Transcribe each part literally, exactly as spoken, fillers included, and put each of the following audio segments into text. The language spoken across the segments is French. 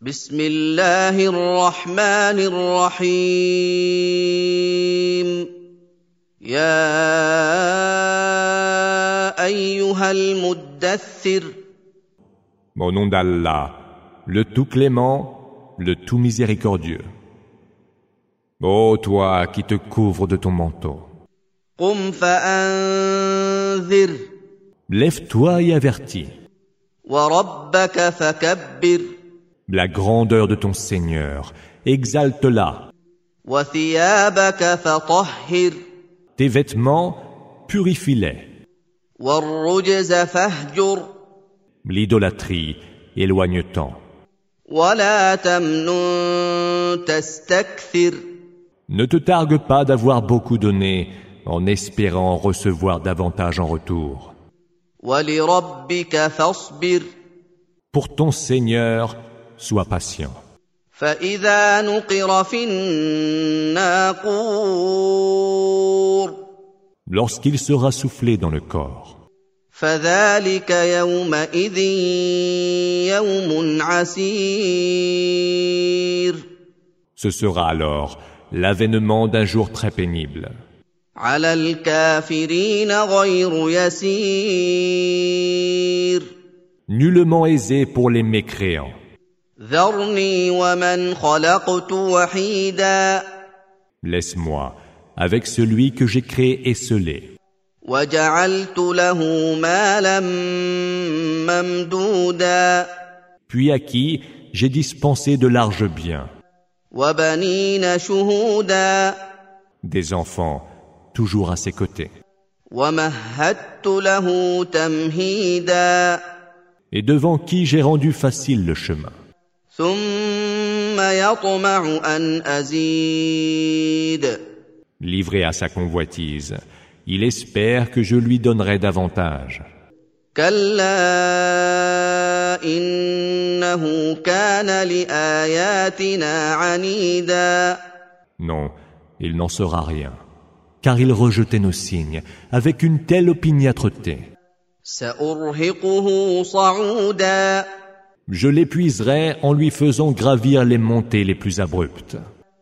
بسم الله الرحمن الرحيم يا أيها المدثر Au nom d'Allah, le tout clément, le tout miséricordieux. Ô toi qui te couvres de ton manteau, قم فأنذر lève-toi et avertis وربك فكبر la grandeur de ton Seigneur, exalte-la. وثيابك فطهر Tes vêtements, purifie-les. والرجز فاهجر L'idolâtrie, éloigne-t'en. ولا تمنن تستكثر Ne te targue pas d'avoir beaucoup donné en espérant recevoir davantage en retour. ولربك فاصبر Pour ton Seigneur, sois patient. فإذا نقر في الناقور Lorsqu'il sera soufflé dans le corps, فذلك يومئذ يوم عسير ce sera alors l'avènement d'un jour très pénible. على الكافرين غير يسير Nullement aisé pour les mécréants. ذرني ومن خلقت وحيدا Laisse-moi avec celui que j'ai créé esselé. وجعلت له مالا ممدودا Puis à qui j'ai dispensé de larges biens, وبنين شهودا des enfants toujours à ses côtés. ومهدت له تمهيدا Et devant qui j'ai rendu facile le chemin. ثم يطمع أن أزيد Livré à sa convoitise, il espère que je lui donnerai davantage. كلا إنه كان لآياتنا عنيدا Non, il n'en sera rien, car il rejetait nos signes avec une telle opiniâtreté. سأرهقه صعودا Je l'épuiserai en lui faisant gravir les montées les plus abruptes.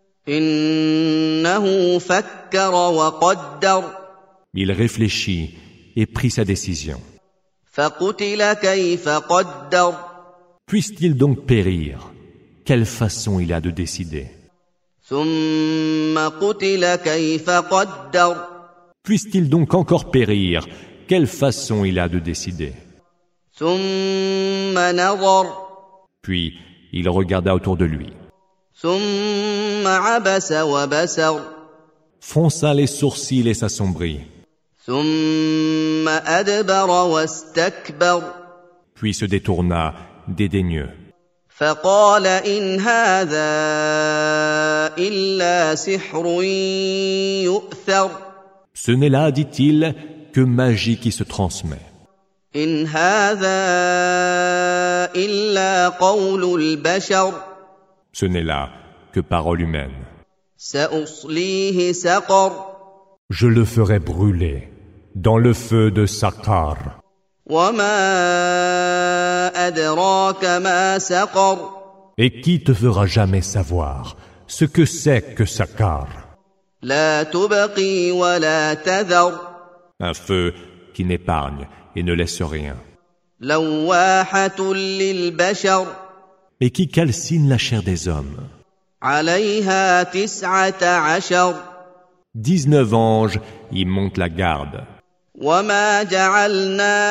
إنه فكر وقدر Il réfléchit et prit sa décision. فقتل كيف قدر Puisse-t-il donc périr? Quelle façon il a de décider? ثم قتل كيف قدر Puisse-t-il donc encore périr? Quelle façon il a de décider? ثم نظر Puis il regarda autour de lui, ثم عبس وبسر fronça les sourcils et s'assombrit, ثم أدبر واستكبر puis se détourna dédaigneux. فقال إن هذا إلا سحر يؤثر Ce n'est là, dit-il, que magie qui se transmet. إن هذا إلا قول البشر Ce n'est là que parole humaine. سأصليه سقر Je le ferai brûler dans le feu de Sakar. وما أدراك ما سقر Et qui te fera jamais savoir ce que c'est que Sakar? لا تبقي ولا تذر Un feu qui n'épargne et ne laisse rien, لواحة للبشر et qui calcine la chair des hommes. عليها تسعة عشر Dix-neuf anges y montent la garde. وما جعلنا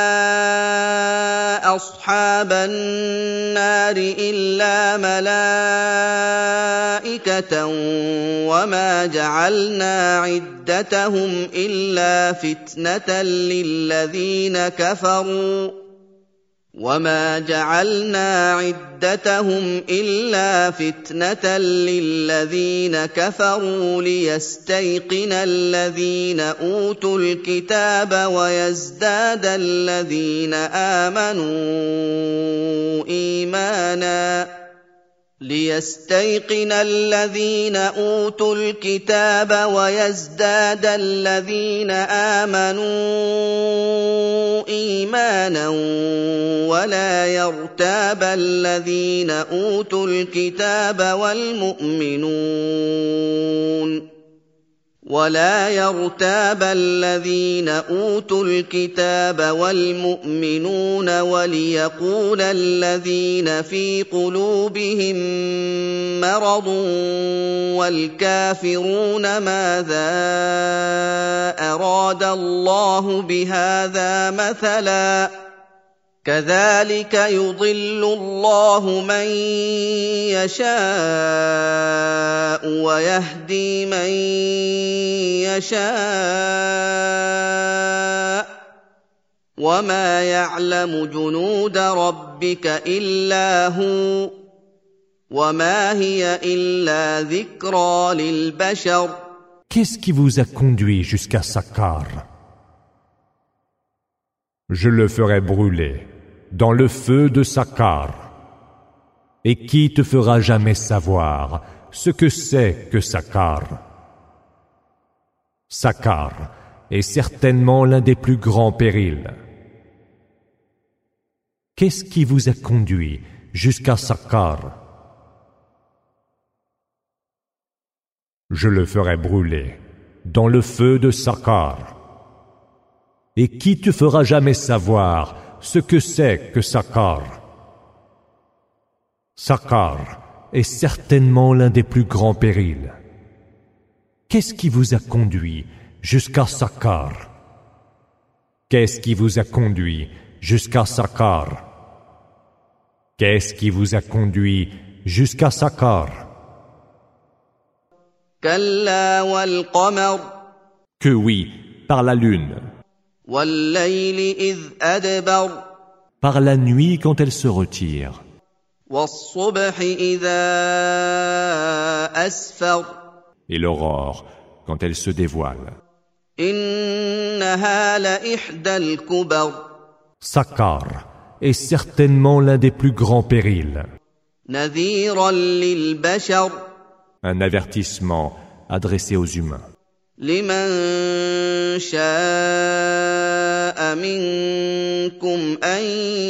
أصحاب النار إلا ملائكة وما جعلنا عدتهم إلا فتنة للذين كفروا وما جعلنا عدتهم إلا فتنة للذين كفروا ليستيقن الذين أوتوا الكتاب ويزداد الذين آمنوا إيمانا ليستيقن الذين أوتوا الكتاب ويزداد الذين آمنوا إيمانا ولا يرتاب الذين أوتوا الكتاب والمؤمنون ولا يرتاب الذين أوتوا الكتاب والمؤمنون وليقول الذين في قلوبهم مرض والكافرون ماذا أراد الله بهذا مثلا كذلك يضل الله من يشاء ويهدي من يشاء وما يعلم جنود ربك إلا هو وما هي إلا ذكرى للبشر. Qu'est-ce qui vous a conduit jusqu'à Sakkar? Je le ferai brûler dans le feu de Sakkar. Et qui te fera jamais savoir ce que c'est que Sakkar? Sakkar est certainement l'un des plus grands périls. Qu'est-ce qui vous a conduit jusqu'à Sakkar? Je le ferai brûler dans le feu de Sakkar. Et qui te fera jamais savoir ce que c'est que Sakkar? Sakkar est certainement l'un des plus grands périls. Qu'est-ce qui vous a conduit jusqu'à Sakkar? Qu'est-ce qui vous a conduit jusqu'à Sakkar? Qu'est-ce qui vous a conduit jusqu'à Sakkar? كلا والقمر Que oui, par la lune, والليل إذ أدبر par la nuit quand elle se retire, والصبح إذا أسفر et l'aurore quand elle se dévoile. إنها لإحدى الكبر Sakkar est certainement l'un des plus grands périls. نذيرا للبشر Un avertissement adressé aux humains. لمن شاء منكم أن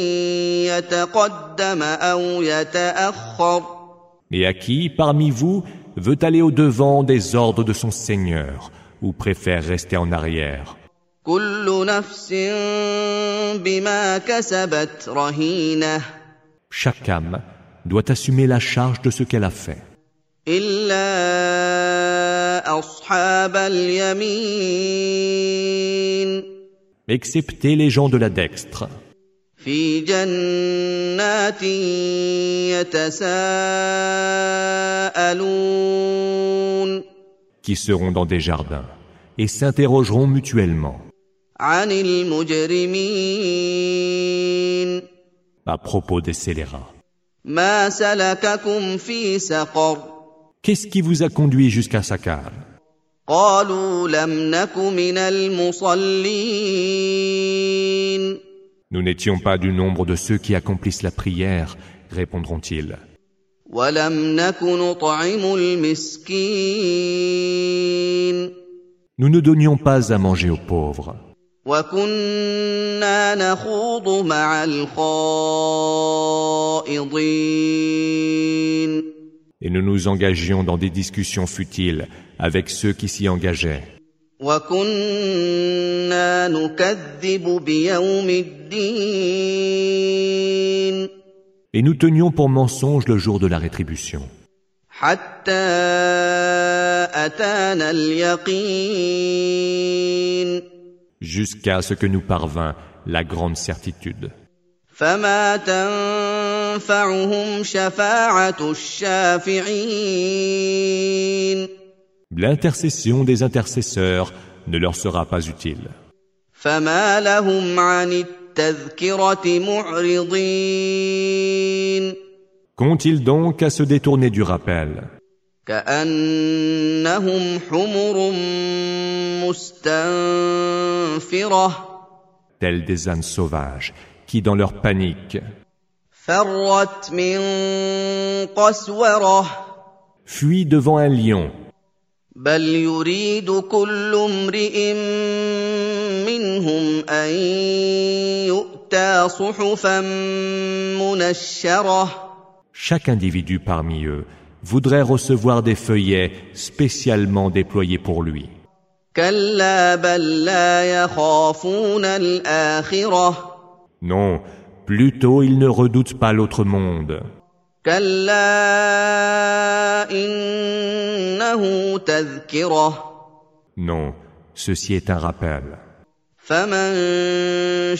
يتقدم أو يتأخر. Et à qui, parmi vous, veut aller au-devant des ordres de son Seigneur ou préfère rester en arrière? كل نفس بما كسبت رهينة. Chaque âme doit assumer la charge de ce qu'elle a fait. إلا أصحاب اليمين Excepté les gens de la dextre, في جنات يتساءلون qui seront dans des jardins et s'interrogeront mutuellement عن المجرمين à propos des scélérats. ما سلككم في سقر Qu'est-ce qui vous a conduit jusqu'à Sakkar? قالوا لم نك من المصلين Nous n'étions pas du nombre de ceux qui accomplissent la prière, répondront-ils. ولم نك نطعم المسكين Nous ne donnions pas à manger aux pauvres. وكنا نخوض مع الخائضين Et nous nous engagions dans des discussions futiles avec ceux qui s'y engageaient. وكنا نكذب بيوم الدين Et nous tenions pour mensonge le jour de la rétribution. حتى أتانا اليقين Jusqu'à ce que nous parvint la grande certitude. فما تنفعهم شفاعة الشافعين L'intercession des intercesseurs ne leur sera pas utile. فما لهم عن التذكرة معرضين Qu'ont-ils donc à se détourner du rappel? كأنهم حمر مستنفرة Tels des ânes sauvages qui, dans leur panique, فَرَّتْ مِن قَسْوَرَةٍ Fuis devant un lion. بَلْ يُرِيدُ كُلُّ امْرِئٍ مِّنْهُمْ أَن يُؤْتَىٰ صُحُفًا مُّنَشَّرَةً Chaque individu parmi eux voudrait recevoir des feuillets spécialement déployés pour lui. كَلَّا بَل لَّا يَخَافُونَ الْآخِرَةَ Non, plutôt ils ne redoutent pas l'autre monde. كَلَّا إِنَّهُ تَذْكِرَةٌ Non, ceci est un rappel. فَمَن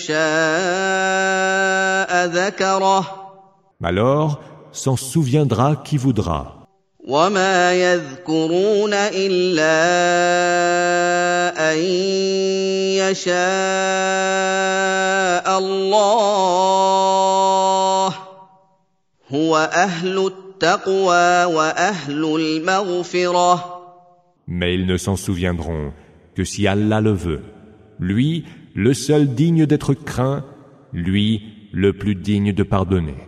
شَاءَ ذَكَرَهُ Alors, s'en souviendra qui voudra. وَمَا يَذْكُرُونَ إِلَّا أَن يَشَاءَ اللَّهُ هُوَ أَهْلُ التَّقْوَىٰ وَأَهْلُ الْمَغْفِرَةِ Mais ils ne s'en souviendront que si Allah le veut. Lui, le seul digne d'être craint, lui, le plus digne de pardonner.